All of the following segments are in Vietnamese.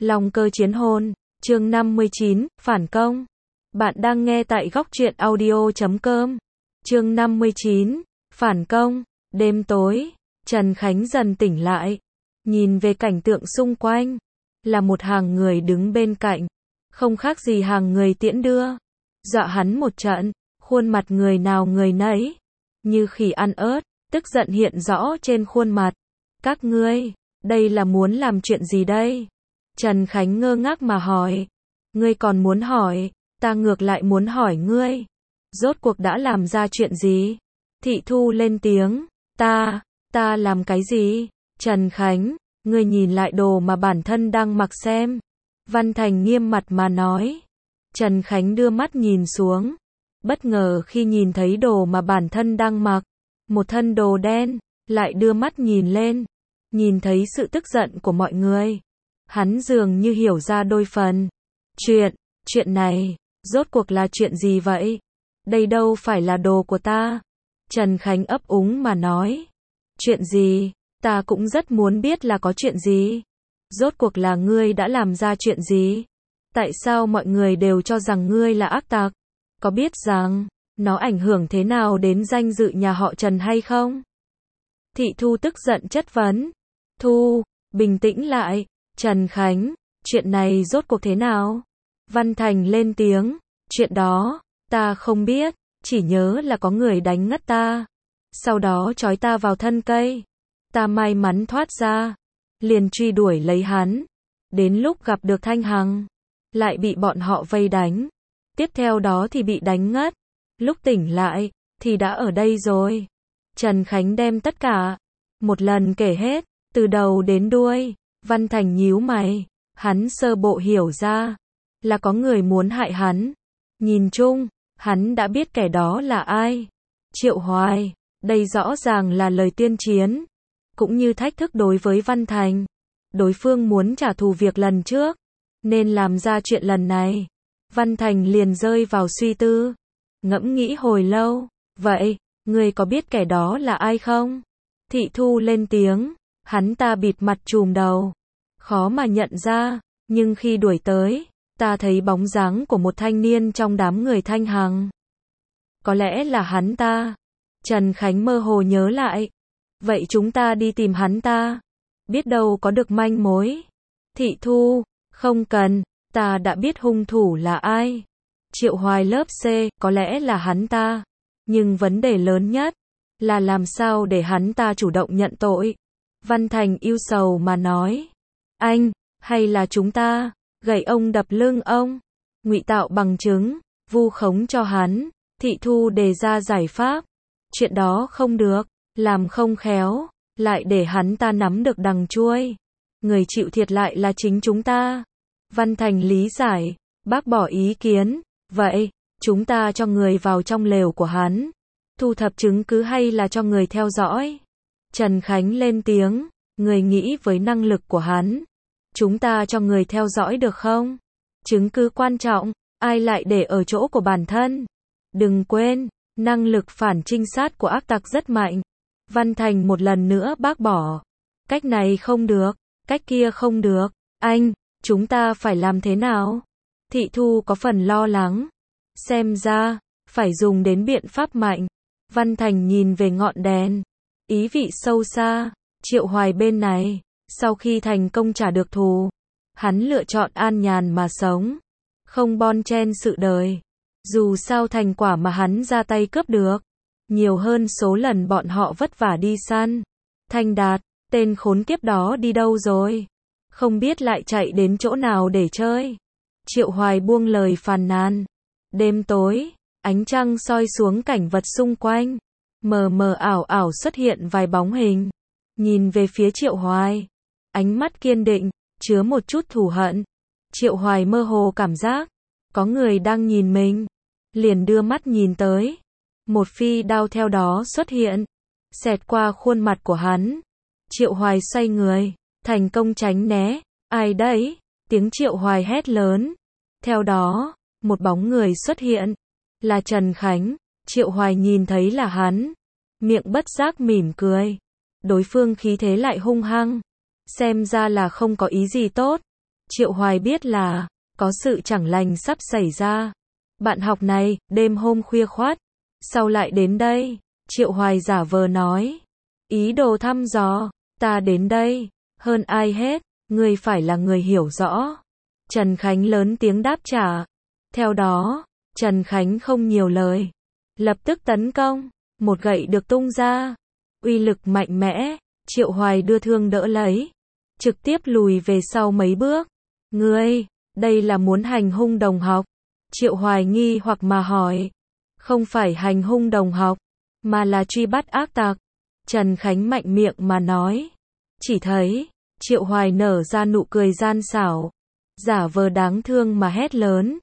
Long cơ chiến hồn, chương 59, phản công. Bạn đang nghe tại góc truyện audio.com. Chương 59, phản công. Đêm tối, Trần Khánh dần tỉnh lại. Nhìn về cảnh tượng xung quanh, là một hàng người đứng bên cạnh, không khác gì hàng người tiễn đưa. Dọa hắn một trận, khuôn mặt người nào người nấy, như khỉ ăn ớt, tức giận hiện rõ trên khuôn mặt. Các ngươi, đây là muốn làm chuyện gì đây? Trần Khánh ngơ ngác mà hỏi. Ngươi còn muốn hỏi, ta ngược lại muốn hỏi ngươi. Rốt cuộc đã làm ra chuyện gì? Thị Thu lên tiếng. Ta làm cái gì? Trần Khánh, ngươi nhìn lại đồ mà bản thân đang mặc xem. Văn Thành nghiêm mặt mà nói. Trần Khánh đưa mắt nhìn xuống. Bất ngờ khi nhìn thấy đồ mà bản thân đang mặc. Một thân đồ đen, lại đưa mắt nhìn lên. Nhìn thấy sự tức giận của mọi người. Hắn dường như hiểu ra đôi phần. Chuyện này, rốt cuộc là chuyện gì vậy? Đây đâu phải là đồ của ta. Trần Khánh ấp úng mà nói. Chuyện gì? Ta cũng rất muốn biết là có chuyện gì. Rốt cuộc là ngươi đã làm ra chuyện gì? Tại sao mọi người đều cho rằng ngươi là ác tặc? Có biết rằng, nó ảnh hưởng thế nào đến danh dự nhà họ Trần hay không? Thị Thu tức giận chất vấn. Thu, bình tĩnh lại. Trần Khánh, chuyện này rốt cuộc thế nào? Văn Thành lên tiếng. Chuyện đó, ta không biết, chỉ nhớ là có người đánh ngất ta. Sau đó trói ta vào thân cây. Ta may mắn thoát ra, liền truy đuổi lấy hắn. Đến lúc gặp được Thanh Hằng, lại bị bọn họ vây đánh. Tiếp theo đó thì bị đánh ngất. Lúc tỉnh lại, thì đã ở đây rồi. Trần Khánh đem tất cả, một lần kể hết, từ đầu đến đuôi. Văn Thành nhíu mày, hắn sơ bộ hiểu ra, là có người muốn hại hắn. Nhìn chung, hắn đã biết kẻ đó là ai. Triệu Hoài, đây rõ ràng là lời tuyên chiến, cũng như thách thức đối với Văn Thành. Đối phương muốn trả thù việc lần trước, nên làm ra chuyện lần này. Văn Thành liền rơi vào suy tư, ngẫm nghĩ hồi lâu. Vậy, ngươi có biết kẻ đó là ai không? Thị Thu lên tiếng. Hắn ta bịt mặt trùm đầu, khó mà nhận ra, nhưng khi đuổi tới, ta thấy bóng dáng của một thanh niên trong đám người Thanh Hằng. Có lẽ là hắn ta. Trần Khánh mơ hồ nhớ lại. Vậy chúng ta đi tìm hắn ta, biết đâu có được manh mối. Thị Thu, không cần, ta đã biết hung thủ là ai. Triệu Hoài lớp C, có lẽ là hắn ta. Nhưng vấn đề lớn nhất, là làm sao để hắn ta chủ động nhận tội. Văn Thành ưu sầu mà nói. Anh, hay là chúng ta, gậy ông đập lưng ông, ngụy tạo bằng chứng, vu khống cho hắn. Thị Thu đề ra giải pháp. Chuyện đó không được, làm không khéo, lại để hắn ta nắm được đằng chuôi. Người chịu thiệt lại là chính chúng ta. Văn Thành lý giải, bác bỏ ý kiến. Vậy, chúng ta cho người vào trong lều của hắn, thu thập chứng cứ hay là cho người theo dõi? Trần Khánh lên tiếng. Người nghĩ với năng lực của hắn, chúng ta cho người theo dõi được không? Chứng cứ quan trọng, ai lại để ở chỗ của bản thân? Đừng quên, năng lực phản trinh sát của ác tặc rất mạnh. Văn Thành một lần nữa bác bỏ. Cách này không được, cách kia không được. Anh, chúng ta phải làm thế nào? Thị Thu có phần lo lắng. Xem ra, phải dùng đến biện pháp mạnh. Văn Thành nhìn về ngọn đèn, ý vị sâu xa. Triệu Hoài bên này, sau khi thành công trả được thù, hắn lựa chọn an nhàn mà sống, không bon chen sự đời. Dù sao thành quả mà hắn ra tay cướp được, nhiều hơn số lần bọn họ vất vả đi săn. Thanh Đạt, tên khốn kiếp đó đi đâu rồi? Không biết lại chạy đến chỗ nào để chơi. Triệu Hoài buông lời phàn nàn. Đêm tối, ánh trăng soi xuống cảnh vật xung quanh, mờ mờ ảo ảo xuất hiện vài bóng hình. Nhìn về phía Triệu Hoài, ánh mắt kiên định, chứa một chút thù hận. Triệu Hoài mơ hồ cảm giác, có người đang nhìn mình, liền đưa mắt nhìn tới. Một phi đao theo đó xuất hiện, xẹt qua khuôn mặt của hắn. Triệu Hoài xoay người, thành công tránh né. Ai đấy? Tiếng Triệu Hoài hét lớn. Theo đó, một bóng người xuất hiện, là Trần Khánh. Triệu Hoài nhìn thấy là hắn, miệng bất giác mỉm cười. Đối phương khí thế lại hung hăng, xem ra là không có ý gì tốt. Triệu Hoài biết là có sự chẳng lành sắp xảy ra. Bạn học này, đêm hôm khuya khoắt, sao lại đến đây? Triệu Hoài giả vờ nói. Ý đồ thăm dò, ta đến đây, hơn ai hết, ngươi phải là người hiểu rõ. Trần Khánh lớn tiếng đáp trả. Theo đó, Trần Khánh không nhiều lời, lập tức tấn công, một gậy được tung ra, uy lực mạnh mẽ, Triệu Hoài đưa thương đỡ lấy, trực tiếp lùi về sau mấy bước. Ngươi, đây là muốn hành hung đồng học? Triệu Hoài nghi hoặc mà hỏi. Không phải hành hung đồng học, mà là truy bắt ác tặc. Trần Khánh mạnh miệng mà nói. Chỉ thấy, Triệu Hoài nở ra nụ cười gian xảo, giả vờ đáng thương mà hét lớn.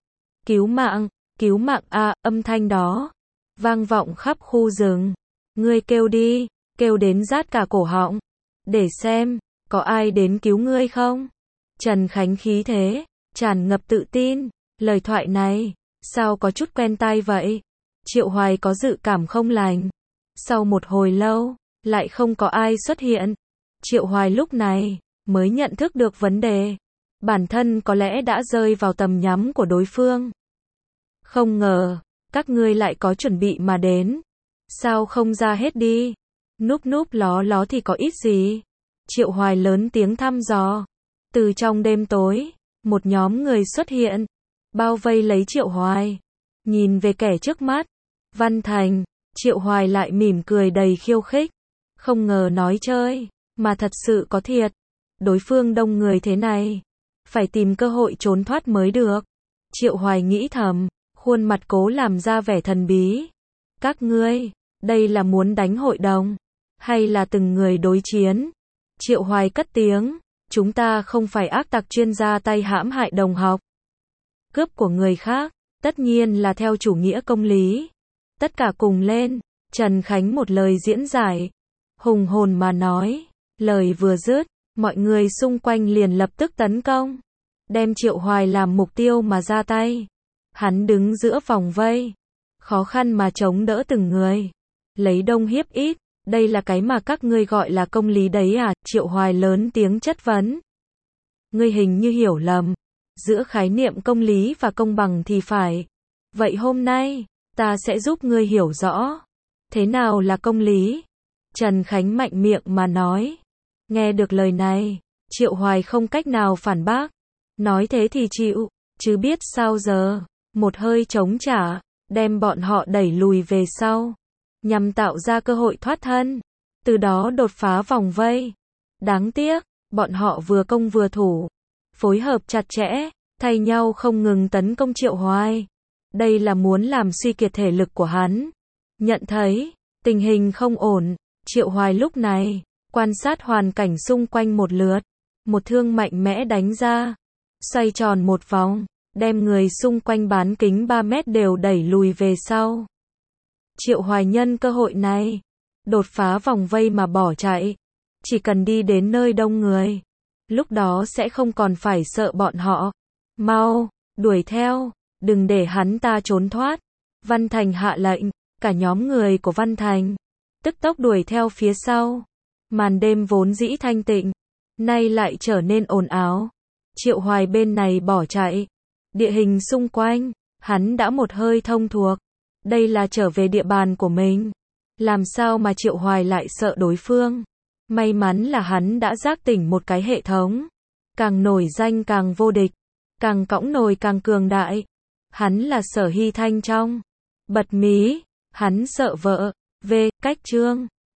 Cứu mạng a, âm thanh đó vang vọng khắp khu rừng. Ngươi kêu đi, kêu đến rát cả cổ họng, để xem, có ai đến cứu ngươi không? Trần Khánh khí thế, tràn ngập tự tin, lời thoại này, sao có chút quen tai vậy? Triệu Hoài có dự cảm không lành. Sau một hồi lâu, lại không có ai xuất hiện. Triệu Hoài lúc này, mới nhận thức được vấn đề. Bản thân có lẽ đã rơi vào tầm nhắm của đối phương. Không ngờ, các ngươi lại có chuẩn bị mà đến. Sao không ra hết đi? Núp ló ló thì có ít gì? Triệu Hoài lớn tiếng thăm dò. Từ trong đêm tối, một nhóm người xuất hiện, bao vây lấy Triệu Hoài. Nhìn về kẻ trước mắt, Văn Thành, Triệu Hoài lại mỉm cười đầy khiêu khích. Không ngờ nói chơi, mà thật sự có thiệt. Đối phương đông người thế này, phải tìm cơ hội trốn thoát mới được. Triệu Hoài nghĩ thầm, khuôn mặt cố làm ra vẻ thần bí. Các ngươi, đây là muốn đánh hội đồng, hay là từng người đối chiến? Triệu Hoài cất tiếng, chúng ta không phải ác tặc chuyên ra tay hãm hại đồng học. Cướp của người khác, tất nhiên là theo chủ nghĩa công lý. Tất cả cùng lên, Trần Khánh một lời diễn giải, hùng hồn mà nói, lời vừa dứt, mọi người xung quanh liền lập tức tấn công, đem Triệu Hoài làm mục tiêu mà ra tay. Hắn đứng giữa vòng vây, khó khăn mà chống đỡ từng người, lấy đông hiếp ít, đây là cái mà các ngươi gọi là công lý đấy à? Triệu Hoài lớn tiếng chất vấn. Ngươi hình như hiểu lầm, giữa khái niệm công lý và công bằng thì phải. Vậy hôm nay, ta sẽ giúp ngươi hiểu rõ, thế nào là công lý? Trần Khánh mạnh miệng mà nói. Nghe được lời này, Triệu Hoài không cách nào phản bác. Nói thế thì chịu, chứ biết sao giờ. Một hơi chống trả, đem bọn họ đẩy lùi về sau, nhằm tạo ra cơ hội thoát thân, từ đó đột phá vòng vây. Đáng tiếc, bọn họ vừa công vừa thủ, phối hợp chặt chẽ, thay nhau không ngừng tấn công Triệu Hoài. Đây là muốn làm suy kiệt thể lực của hắn. Nhận thấy, tình hình không ổn, Triệu Hoài lúc này, quan sát hoàn cảnh xung quanh một lượt, một thương mạnh mẽ đánh ra, xoay tròn một vòng, đem người xung quanh bán kính 3 mét đều đẩy lùi về sau. Triệu Hoài nhân cơ hội này, đột phá vòng vây mà bỏ chạy. Chỉ cần đi đến nơi đông người, lúc đó sẽ không còn phải sợ bọn họ. Mau, đuổi theo, đừng để hắn ta trốn thoát. Văn Thành hạ lệnh, cả nhóm người của Văn Thành tức tốc đuổi theo phía sau. Màn đêm vốn dĩ thanh tịnh, nay lại trở nên ồn ào. Triệu Hoài bên này bỏ chạy, địa hình xung quanh, hắn đã một hơi thông thuộc. Đây là trở về địa bàn của mình. Làm sao mà Triệu Hoài lại sợ đối phương? May mắn là hắn đã giác tỉnh một cái hệ thống. Càng nổi danh càng vô địch, càng cõng nồi càng cường đại. Hắn là Sở Hy Thanh trong. Bật mí, hắn sợ vợ. Cách chương